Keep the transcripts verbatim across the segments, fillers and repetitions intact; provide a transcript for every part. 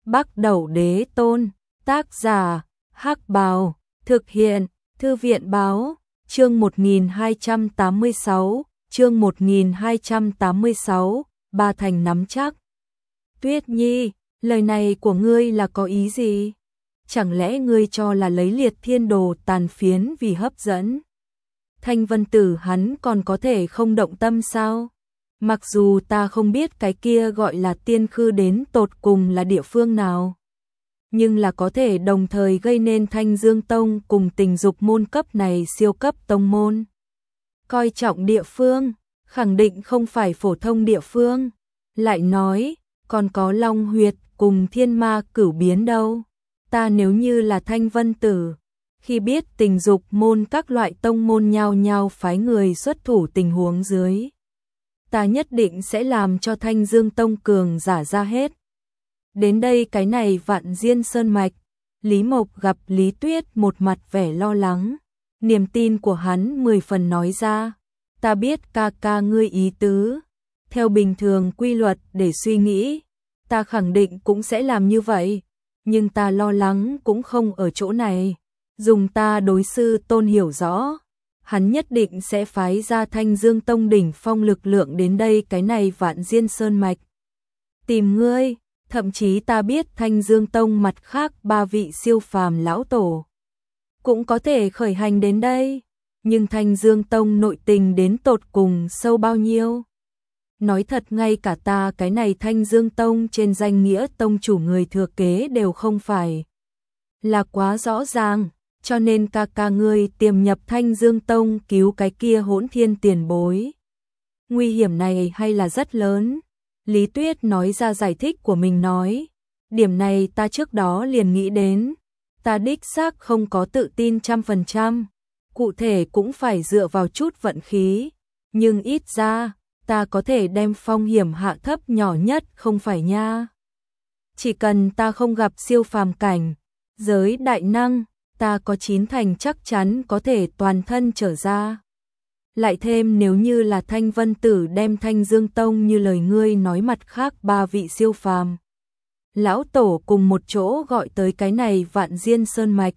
Bắc Đẩu Đế Tôn, tác giả, Hắc Bào, thực hiện, Thư viện báo, chương một nghìn hai trăm tám mươi sáu, chương một nghìn hai trăm tám mươi sáu, Ba Thành nắm chắc. Tuyết Nhi, lời này của ngươi là có ý gì? Chẳng lẽ ngươi cho là lấy Liệt Thiên Đồ tàn phiến vì hấp dẫn? Thanh Vân Tử hắn còn có thể không động tâm sao? Mặc dù ta không biết cái kia gọi là tiên khư đến tột cùng là địa phương nào, nhưng là có thể đồng thời gây nên Thanh Dương Tông cùng Tình Dục môn cấp này siêu cấp tông môn. Coi trọng địa phương, khẳng định không phải phổ thông địa phương. Lại nói, còn có Long Huyệt cùng Thiên Ma Cửu Biến đâu. Ta nếu như là Thanh Vân Tử, khi biết Tình Dục môn các loại tông môn nhao nhao phái người xuất thủ tình huống dưới, ta nhất định sẽ làm cho Thanh Dương Tông cường giả ra hết. Đến đây cái này Vạn Diên Sơn Mạch, Lý Mộc gặp Lý Tuyết một mặt vẻ lo lắng, niềm tin của hắn mười phần nói ra, ta biết ca ca ngươi ý tứ, theo bình thường quy luật để suy nghĩ, ta khẳng định cũng sẽ làm như vậy, nhưng ta lo lắng cũng không ở chỗ này, dùng ta đối sư Tôn hiểu rõ, hắn nhất định sẽ phái ra Thanh Dương Tông đỉnh phong lực lượng đến đây cái này Vạn Diên Sơn Mạch tìm ngươi. Thậm chí ta biết Thanh Dương Tông mặt khác ba vị siêu phàm lão tổ cũng có thể khởi hành đến đây, nhưng Thanh Dương Tông nội tình đến tột cùng sâu bao nhiêu? Nói thật ngay cả ta cái này Thanh Dương Tông trên danh nghĩa tông chủ người thừa kế đều không phải là quá rõ ràng, cho nên ca ca ngươi tiềm nhập Thanh Dương Tông cứu cái kia hỗn thiên tiền bối. Nguy hiểm này hay là rất lớn. Lý Tuyết nói ra giải thích của mình nói, điểm này ta trước đó liền nghĩ đến, ta đích xác không có tự tin trăm phần trăm, cụ thể cũng phải dựa vào chút vận khí, nhưng ít ra, ta có thể đem phong hiểm hạ thấp nhỏ nhất không phải nha. Chỉ cần ta không gặp siêu phàm cảnh, giới đại năng, ta có chín thành chắc chắn có thể toàn thân trở ra. Lại thêm nếu như là Thanh Vân Tử đem Thanh Dương Tông như lời ngươi nói mặt khác ba vị siêu phàm lão tổ cùng một chỗ gọi tới cái này Vạn Diên Sơn Mạch.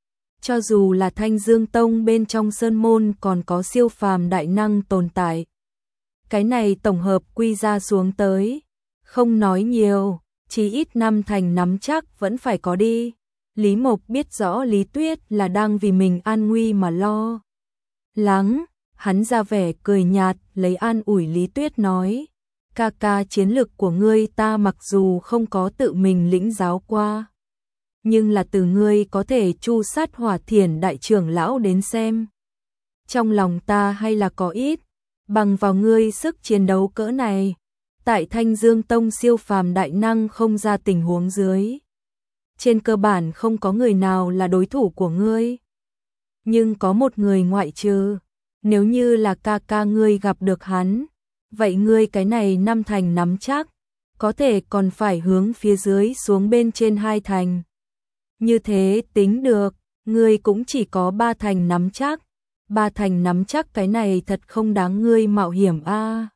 Cho dù là Thanh Dương Tông bên trong sơn môn còn có siêu phàm đại năng tồn tại, cái này tổng hợp quy ra xuống tới, không nói nhiều, chí ít năm thành nắm chắc vẫn phải có đi. Lý Mộc biết rõ Lý Tuyết là đang vì mình an nguy mà lo lắng. Hắn ra vẻ cười nhạt, lấy an ủi Lý Tuyết nói, ca ca chiến lực của ngươi ta mặc dù không có tự mình lĩnh giáo qua, nhưng là từ ngươi có thể chu sát Hỏa Thiển đại trưởng lão đến xem. Trong lòng ta hay là có ít, bằng vào ngươi sức chiến đấu cỡ này, tại Thanh Dương Tông siêu phàm đại năng không ra tình huống dưới. Trên cơ bản không có người nào là đối thủ của ngươi. Nhưng có một người ngoại trừ. Nếu như là ca ca ngươi gặp được hắn, vậy ngươi cái này năm thành nắm chắc, có thể còn phải hướng phía dưới xuống bên trên hai thành. Như thế tính được, ngươi cũng chỉ có ba thành nắm chắc, ba thành nắm chắc cái này thật không đáng ngươi mạo hiểm a. À.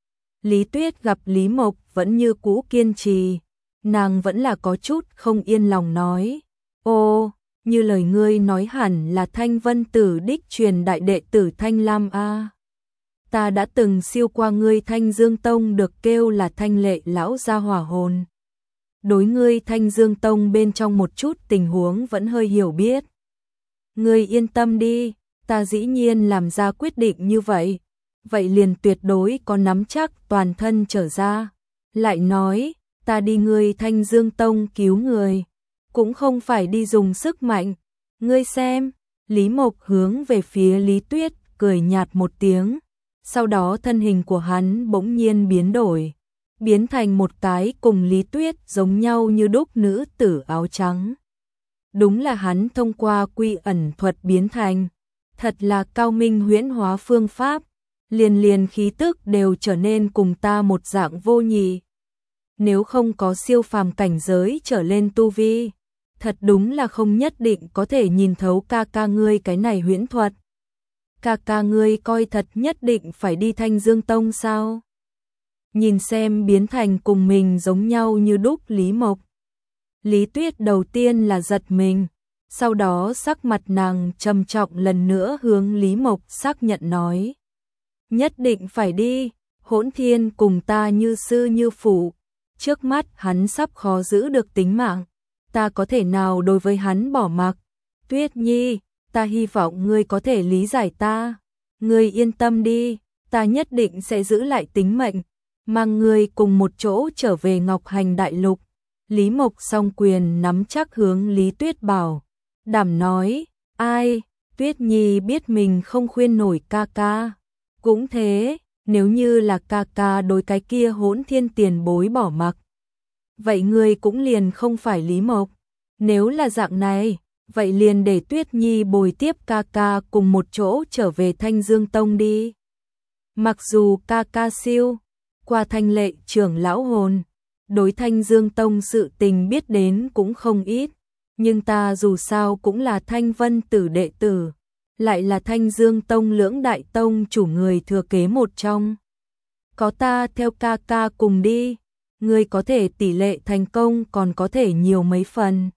Lý Tuyết gặp Lý Mộc vẫn như cũ kiên trì, nàng vẫn là có chút không yên lòng nói, ô, như lời ngươi nói hẳn là Thanh Vân Tử đích truyền đại đệ tử Thanh Lam a. Ta đã từng siêu qua ngươi Thanh Dương Tông được kêu là Thanh Lệ lão gia hỏa hồn. Đối ngươi Thanh Dương Tông bên trong một chút tình huống vẫn hơi hiểu biết. Ngươi yên tâm đi, ta dĩ nhiên làm ra quyết định như vậy, vậy liền tuyệt đối có nắm chắc toàn thân trở ra. Lại nói, ta đi ngươi Thanh Dương Tông cứu người, cũng không phải đi dùng sức mạnh. Ngươi xem, Lý Mộc hướng về phía Lý Tuyết, cười nhạt một tiếng. Sau đó thân hình của hắn bỗng nhiên biến đổi, biến thành một cái cùng Lý Tuyết giống nhau như đúc nữ tử áo trắng. Đúng là hắn thông qua quy ẩn thuật biến thành, thật là cao minh huyễn hóa phương pháp, liền liền khí tức đều trở nên cùng ta một dạng vô nhị. Nếu không có siêu phàm cảnh giới trở lên tu vi, thật đúng là không nhất định có thể nhìn thấu ca ca ngươi cái này huyễn thuật. Ca ca ngươi coi thật nhất định phải đi Thanh Dương Tông sao? Nhìn xem biến thành cùng mình giống nhau như đúc Lý Mộc. Lý Tuyết đầu tiên là giật mình, sau đó sắc mặt nàng trầm trọng lần nữa hướng Lý Mộc xác nhận nói. Nhất định phải đi, Hỗn Thiên cùng ta như sư như phụ, trước mắt hắn sắp khó giữ được tính mạng, ta có thể nào đối với hắn bỏ mặc. Tuyết Nhi, ta hy vọng ngươi có thể lý giải ta, ngươi yên tâm đi, ta nhất định sẽ giữ lại tính mệnh, mang ngươi cùng một chỗ trở về Ngọc Hành Đại Lục. Lý Mộc song quyền nắm chắc hướng Lý Tuyết bảo, đảm nói, ai, Tuyết Nhi biết mình không khuyên nổi ca ca. Cũng thế, nếu như là ca ca đối cái kia Hỗn Thiên tiền bối bỏ mặc, vậy ngươi cũng liền không phải Lý Mộc. Nếu là dạng này, vậy liền để Tuyết Nhi bồi tiếp ca ca cùng một chỗ trở về Thanh Dương Tông đi. Mặc dù ca ca siêu qua Thanh Lệ trưởng lão hồn, đối Thanh Dương Tông sự tình biết đến cũng không ít, nhưng ta dù sao cũng là Thanh Vân Tử đệ tử, lại là Thanh Dương Tông lưỡng đại tông chủ người thừa kế một trong. Có ta theo ca ca cùng đi, ngươi có thể tỷ lệ thành công còn có thể nhiều mấy phần.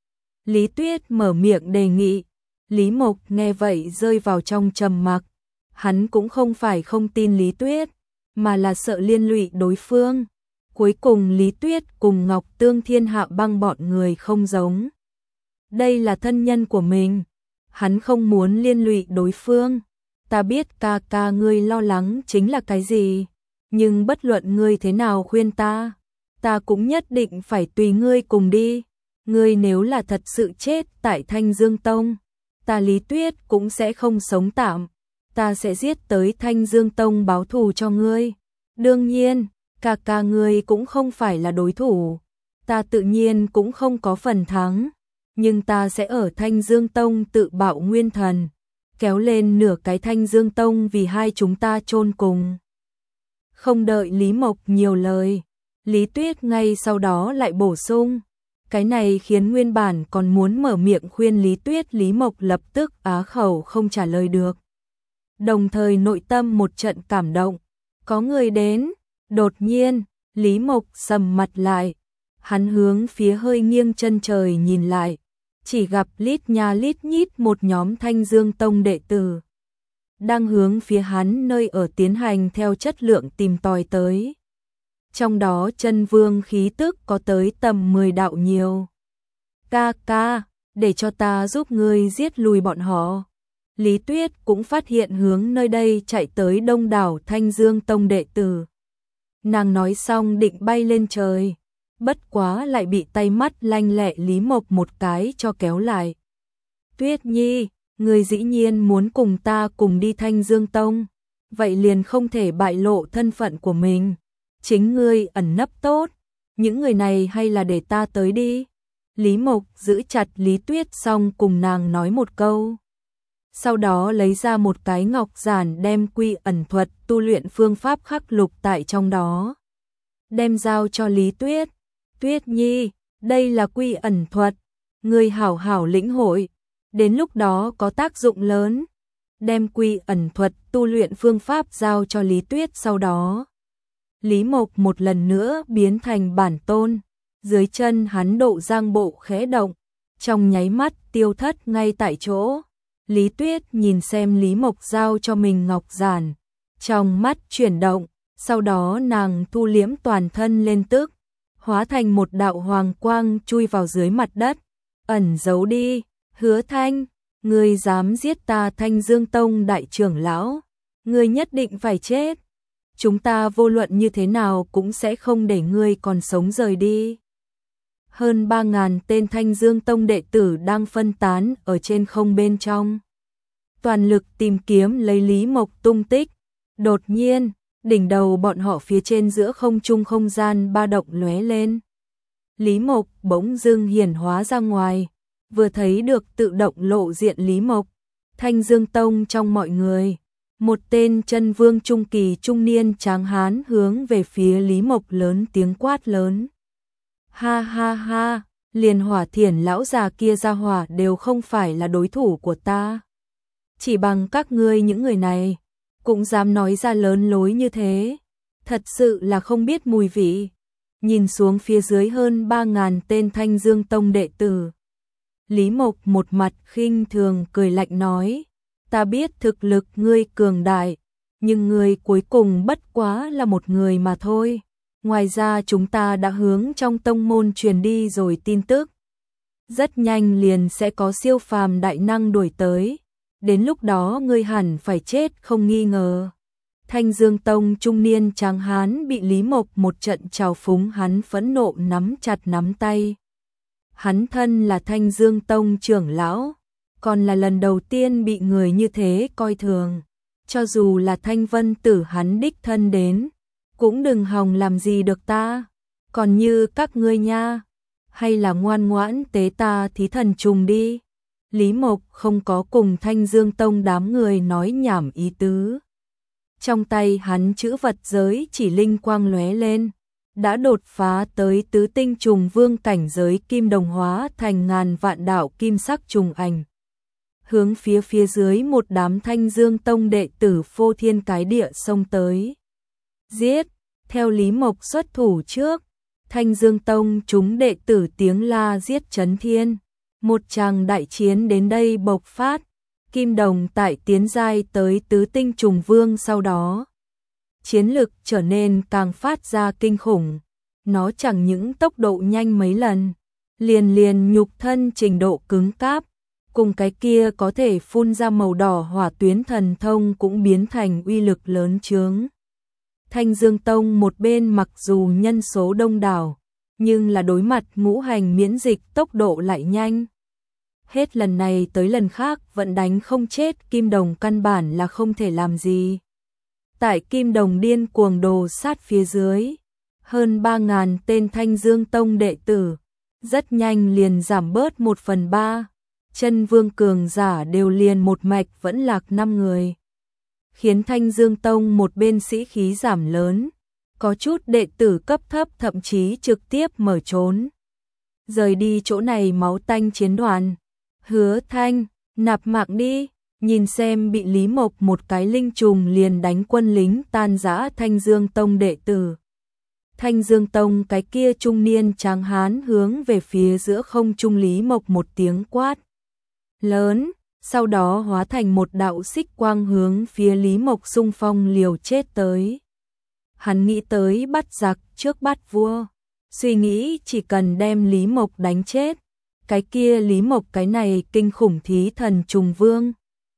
Lý Tuyết mở miệng đề nghị, Lý Mộc nghe vậy rơi vào trong trầm mặc, hắn cũng không phải không tin Lý Tuyết, mà là sợ liên lụy đối phương. Cuối cùng Lý Tuyết cùng Ngọc Tương Thiên Hạ Băng bọn người không giống. Đây là thân nhân của mình, hắn không muốn liên lụy đối phương. Ta biết ca ca ngươi lo lắng chính là cái gì, nhưng bất luận ngươi thế nào khuyên ta, ta cũng nhất định phải tùy ngươi cùng đi. Ngươi nếu là thật sự chết tại Thanh Dương Tông, ta Lý Tuyết cũng sẽ không sống tạm, ta sẽ giết tới Thanh Dương Tông báo thù cho ngươi. Đương nhiên, ca ca ngươi cũng không phải là đối thủ, ta tự nhiên cũng không có phần thắng, nhưng ta sẽ ở Thanh Dương Tông tự bạo nguyên thần, kéo lên nửa cái Thanh Dương Tông vì hai chúng ta chôn cùng. Không đợi Lý Mộc nhiều lời, Lý Tuyết ngay sau đó lại bổ sung. Cái này khiến nguyên bản còn muốn mở miệng khuyên Lý Tuyết Lý Mộc lập tức á khẩu không trả lời được. Đồng thời nội tâm một trận cảm động, có người đến. Đột nhiên, Lý Mộc sầm mặt lại, hắn hướng phía hơi nghiêng chân trời nhìn lại, chỉ gặp lít nha lít nhít một nhóm Thanh Dương Tông đệ tử đang hướng phía hắn nơi ở tiến hành theo chất lượng tìm tòi tới. Trong đó chân vương khí tức có tới tầm mười đạo nhiều. Ca ca, để cho ta giúp ngươi giết lùi bọn họ. Lý Tuyết cũng phát hiện hướng nơi đây chạy tới đông đảo Thanh Dương Tông đệ tử. Nàng nói xong định bay lên trời, bất quá lại bị tay mắt lanh lẹ Lý Mộc một cái cho kéo lại. Tuyết Nhi, ngươi dĩ nhiên muốn cùng ta cùng đi Thanh Dương Tông, vậy liền không thể bại lộ thân phận của mình. Chính ngươi ẩn nấp tốt, những người này hay là để ta tới đi. Lý Mộc giữ chặt Lý Tuyết xong cùng nàng nói một câu. Sau đó lấy ra một cái ngọc giản đem quy ẩn thuật tu luyện phương pháp khắc lục tại trong đó. Đem giao cho Lý Tuyết. Tuyết Nhi, đây là quy ẩn thuật, ngươi hảo hảo lĩnh hội, đến lúc đó có tác dụng lớn. Đem quy ẩn thuật tu luyện phương pháp giao cho Lý Tuyết sau đó. Lý Mộc một lần nữa biến thành bản tôn, dưới chân hắn độ giang bộ khẽ động, trong nháy mắt tiêu thất ngay tại chỗ. Lý Tuyết nhìn xem Lý Mộc giao cho mình ngọc giản, trong mắt chuyển động, sau đó nàng thu liễm toàn thân lên tức, hóa thành một đạo hoàng quang chui vào dưới mặt đất, ẩn giấu đi. Hứa Thanh, ngươi dám giết ta Thanh Dương Tông đại trưởng lão, ngươi nhất định phải chết. Chúng ta vô luận như thế nào cũng sẽ không để ngươi còn sống rời đi. Hơn ba ngàn tên Thanh Dương Tông đệ tử đang phân tán ở trên không bên trong, toàn lực tìm kiếm lấy Lý Mộc tung tích. Đột nhiên, đỉnh đầu bọn họ phía trên giữa không trung không gian ba động lóe lên. Lý Mộc bỗng dưng hiển hóa ra ngoài, vừa thấy được tự động lộ diện Lý Mộc, Thanh Dương Tông trong mọi người. Một tên chân vương trung kỳ trung niên tráng hán hướng về phía Lý Mộc lớn tiếng quát lớn. Ha ha ha, liền Hỏa Thiển lão già kia ra hỏa đều không phải là đối thủ của ta. Chỉ bằng các ngươi những người này, cũng dám nói ra lớn lối như thế, thật sự là không biết mùi vị. nhìn xuống phía dưới hơn ba ngàn tên Thanh Dương Tông đệ tử. Lý Mộc một mặt khinh thường cười lạnh nói, ta biết thực lực ngươi cường đại, nhưng ngươi cuối cùng bất quá là một người mà thôi. Ngoài ra chúng ta đã hướng trong tông môn truyền đi rồi tin tức. Rất nhanh liền sẽ có siêu phàm đại năng đuổi tới, đến lúc đó ngươi hẳn phải chết không nghi ngờ. Thanh Dương Tông trung niên tráng hán bị Lý Mộc một trận trào phúng, hắn phẫn nộ nắm chặt nắm tay. Hắn thân là Thanh Dương Tông trưởng lão, còn là lần đầu tiên bị người như thế coi thường. Cho dù là Thanh Vân Tử hắn đích thân đến, cũng đừng hòng làm gì được ta. Còn như các ngươi nha, hay là ngoan ngoãn tế ta thí thần trùng đi. Lý Mộc không có cùng Thanh Dương Tông đám người nói nhảm ý tứ. Trong tay hắn chữ vật giới chỉ linh quang lóe lên, đã đột phá tới tứ tinh trùng vương cảnh giới kim đồng hóa thành ngàn vạn đạo kim sắc trùng ảnh. Hướng phía phía dưới một đám Thanh Dương Tông đệ tử phô thiên cái địa xông tới. Giết, theo Lý Mộc xuất thủ trước, Thanh Dương Tông chúng đệ tử tiếng la giết chấn thiên. Một tràng đại chiến đến đây bộc phát, kim đồng tại tiến giai tới tứ tinh trùng vương sau đó. Chiến lực trở nên càng phát ra kinh khủng, nó chẳng những tốc độ nhanh mấy lần, liền liền nhục thân trình độ cứng cáp, cùng cái kia có thể phun ra màu đỏ hỏa tuyến thần thông cũng biến thành uy lực lớn chướng. Thanh Dương Tông một bên mặc dù nhân số đông đảo, nhưng là đối mặt ngũ hành miễn dịch tốc độ lại nhanh. Hết lần này tới lần khác vẫn đánh không chết, kim đồng căn bản là không thể làm gì. Tại kim đồng điên cuồng đồ sát phía dưới, hơn ba ngàn tên Thanh Dương Tông đệ tử, rất nhanh liền giảm bớt một phần ba. Chân vương cường giả đều liền một mạch vẫn lạc năm người. Khiến Thanh Dương Tông một bên sĩ khí giảm lớn, có chút đệ tử cấp thấp thậm chí trực tiếp mở trốn. Rời đi chỗ này máu tanh chiến đoàn. Hứa Thanh, nạp mạng đi, nhìn xem bị Lý Mộc một cái linh trùng liền đánh quân lính tan rã Thanh Dương Tông đệ tử. Thanh Dương Tông cái kia trung niên tráng hán hướng về phía giữa không trung Lý Mộc một tiếng quát lớn, sau đó hóa thành một đạo xích quang hướng phía Lý Mộc xung phong liều chết tới. Hắn nghĩ tới bắt giặc trước bắt vua, suy nghĩ chỉ cần đem Lý Mộc đánh chết, cái kia Lý Mộc cái này kinh khủng thí thần trùng vương,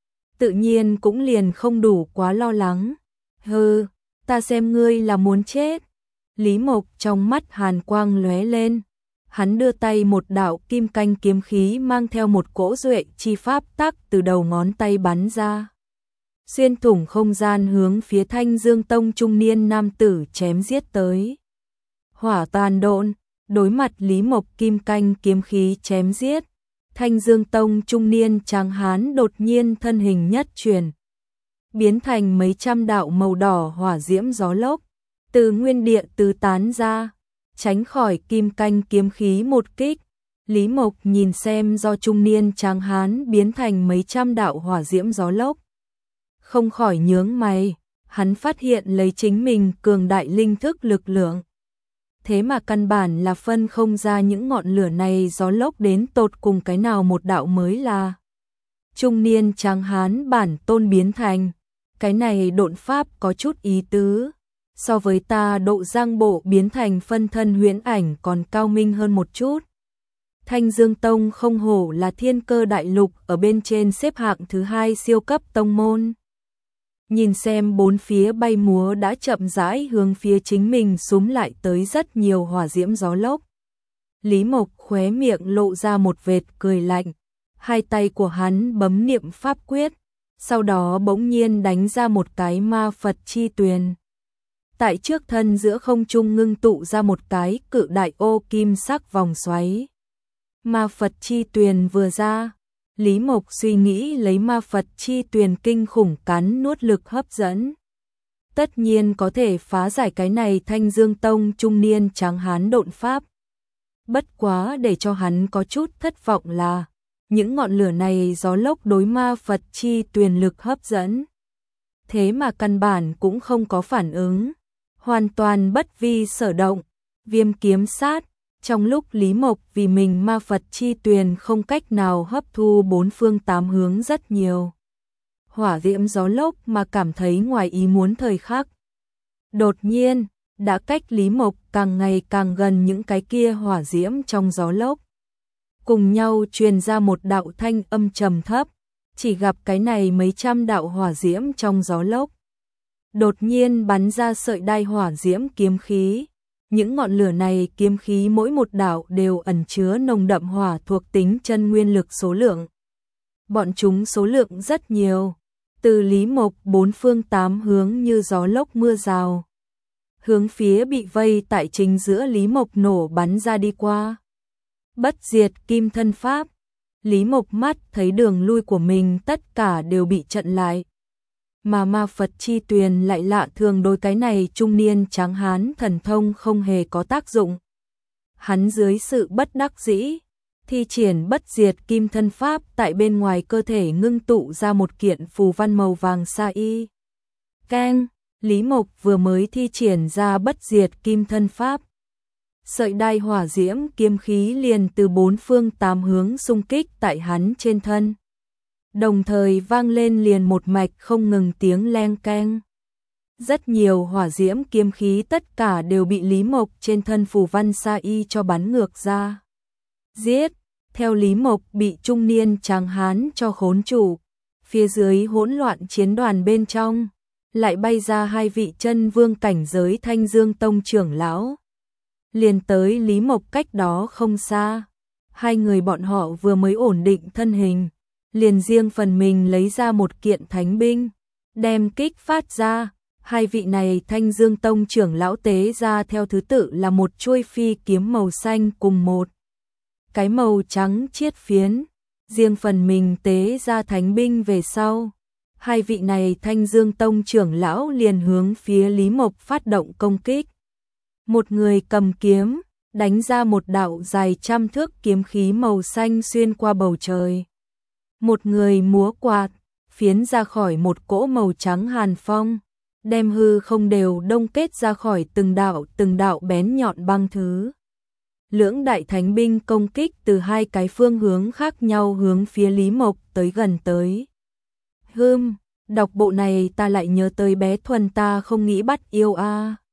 tự nhiên cũng liền không đủ quá lo lắng. Hừ, ta xem ngươi là muốn chết. Lý Mộc trong mắt hàn quang lóe lên, hắn đưa tay một đạo kim canh kiếm khí mang theo một cỗ duệ chi pháp tắc từ đầu ngón tay bắn ra. Xuyên thủng không gian hướng phía Thanh Dương Tông trung niên nam tử chém giết tới. Hỏa tàn độn, đối mặt Lý Mộc kim canh kiếm khí chém giết, Thanh Dương Tông trung niên tráng hán đột nhiên thân hình nhất chuyển, biến thành mấy trăm đạo màu đỏ hỏa diễm gió lốc, từ nguyên địa tứ tán ra, tránh khỏi kim canh kiếm khí một kích. Lý Mộc nhìn xem do trung niên tráng hán biến thành mấy trăm đạo hỏa diễm gió lốc, không khỏi nhướng mày, hắn phát hiện lấy chính mình cường đại linh thức lực lượng. Thế mà căn bản là phân không ra những ngọn lửa này gió lốc đến tột cùng cái nào một đạo mới là trung niên tráng hán bản tôn biến thành. Cái này độn pháp có chút ý tứ, so với ta độ giang bộ biến thành phân thân huyễn ảnh còn cao minh hơn một chút. Thanh Dương Tông không hổ là thiên cơ đại lục ở bên trên xếp hạng thứ hai siêu cấp tông môn. Nhìn xem bốn phía bay múa đã chậm rãi hướng phía chính mình xúm lại tới rất nhiều hỏa diễm gió lốc. Lý Mộc khóe miệng lộ ra một vệt cười lạnh, hai tay của hắn bấm niệm pháp quyết, sau đó bỗng nhiên đánh ra một cái ma Phật chi tuyền. Tại trước thân giữa không trung ngưng tụ ra một cái cự đại ô kim sắc vòng xoáy. Ma Phật chi tuyền vừa ra, Lý Mộc suy nghĩ lấy ma Phật chi tuyền kinh khủng cắn nuốt lực hấp dẫn. Tất nhiên có thể phá giải cái này Thanh Dương Tông trung niên tráng hán độn pháp. Bất quá để cho hắn có chút thất vọng là, những ngọn lửa này gió lốc đối ma Phật chi tuyền lực hấp dẫn. Thế mà căn bản cũng không có phản ứng, hoàn toàn bất vi sở động. Viêm kiếm sát. Trong lúc Lý Mộc vì mình ma Phật chi tuyền không cách nào hấp thu bốn phương tám hướng rất nhiều hỏa diễm gió lốc mà cảm thấy ngoài ý muốn thời khắc. Đột nhiên, đã cách Lý Mộc càng ngày càng gần những cái kia hỏa diễm trong gió lốc. Cùng nhau truyền ra một đạo thanh âm trầm thấp, chỉ gặp cái này mấy trăm đạo hỏa diễm trong gió lốc. Đột nhiên bắn ra sợi đai hỏa diễm kiếm khí. Những ngọn lửa này kiếm khí mỗi một đạo đều ẩn chứa nồng đậm hỏa thuộc tính chân nguyên lực số lượng. Bọn chúng số lượng rất nhiều, từ Lý Mộc bốn phương tám hướng như gió lốc mưa rào. Hướng phía bị vây tại chính giữa Lý Mộc nổ bắn ra đi qua. Bất diệt kim thân pháp. Lý Mộc mắt thấy đường lui của mình tất cả đều bị chặn lại. Mà ma Phật chi tuyền lại lạ thường đối cái này trung niên tráng hán thần thông không hề có tác dụng. Hắn dưới sự bất đắc dĩ, thi triển bất diệt kim thân pháp tại bên ngoài cơ thể ngưng tụ ra một kiện phù văn màu vàng sa y. Keng, Lý Mộc vừa mới thi triển ra bất diệt kim thân pháp. Sợi đai hỏa diễm kiếm khí liền từ bốn phương tám hướng xung kích tại hắn trên thân. Đồng thời vang lên liền một mạch không ngừng tiếng leng keng. Rất nhiều hỏa diễm kiếm khí tất cả đều bị Lý Mộc trên thân phù văn sa y cho bắn ngược ra. Giết, theo Lý Mộc bị trung niên tráng hán cho khốn trụ, phía dưới hỗn loạn chiến đoàn bên trong, lại bay ra hai vị chân vương cảnh giới Thanh Dương Tông trưởng lão. Liền tới Lý Mộc cách đó không xa, hai người bọn họ vừa mới ổn định thân hình, liền riêng phần mình lấy ra một kiện thánh binh, đem kích phát ra. Hai vị này Thanh Dương Tông trưởng lão tế ra theo thứ tự là một chuôi phi kiếm màu xanh cùng một cái màu trắng chiết phiến, riêng phần mình tế ra thánh binh về sau. Hai vị này Thanh Dương Tông trưởng lão liền hướng phía Lý Mộc phát động công kích. Một người cầm kiếm, đánh ra một đạo dài trăm thước kiếm khí màu xanh xuyên qua bầu trời. Một người múa quạt, phiến ra khỏi một cỗ màu trắng hàn phong, đem hư không đều đông kết ra khỏi từng đạo từng đạo bén nhọn băng thứ. Lưỡng đại thánh binh công kích từ hai cái phương hướng khác nhau hướng phía Lý Mộc tới gần tới. Hừm, đọc bộ này ta lại nhớ tới bé Thuần ta không nghĩ bắt yêu a. À.